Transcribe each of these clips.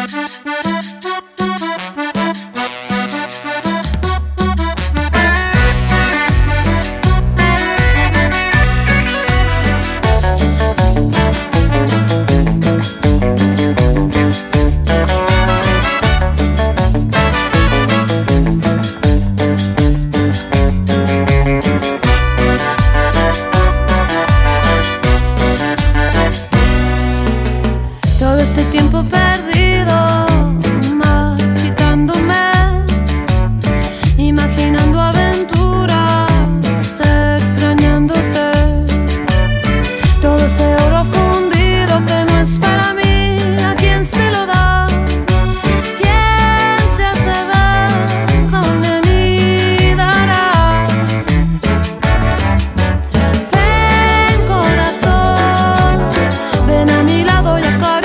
Este tiempo perdido, marchitándome, imaginando aventuras, extrañándote. Todo ese oro fundido que no es para mí, ¿a quién se lo da? ¿Quién se hace ver donde mí dará? Ven, corazón, ven a mi lado y acaríciame.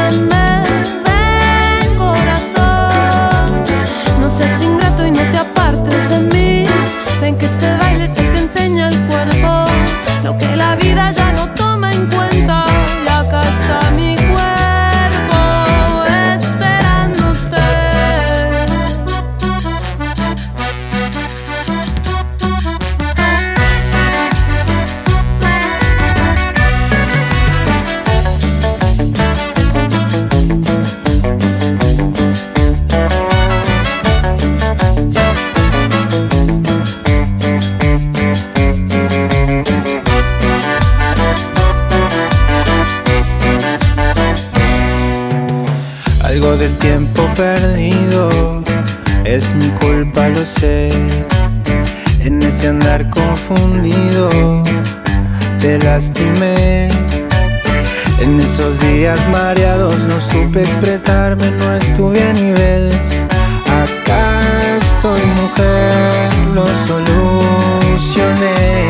Ven que este baile se te enseña el cuerpo, lo que la vida ya no toma en cuenta. Y acá está mi cuerpo esperándote. Algo del tiempo perdido es mi culpa, lo sé. En ese andar confundido te lastimé. En esos días mareados no supe expresarme, no estuve a nivel. Acá estoy, mujer, lo solucioné.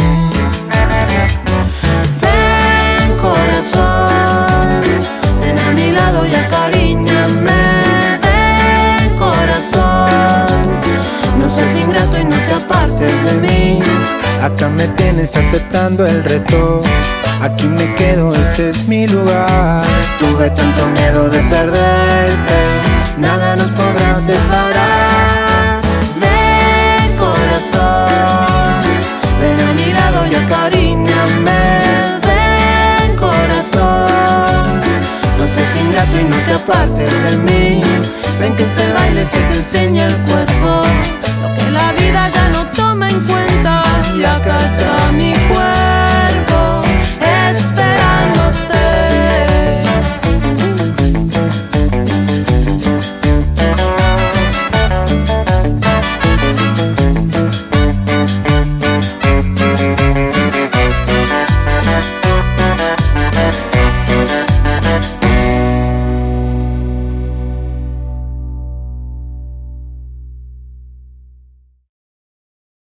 Ven, corazón, ven a mi lado y acaríñame. Ven, corazón, no seas ingrato y no te apartes de mí. Acá me tienes aceptando el reto. Aquí me quedo, este es mi lugar. Tuve tanto miedo de perderte, nada nos podrá separar. Ven, corazón, ven a mi lado y acaríñame. Ven, corazón, no seas ingrato y no te apartes de mí. Ven que este baile se te enseña el cuerpo, lo que la vida ya no toma en cuenta. Y acá está mi cuerpo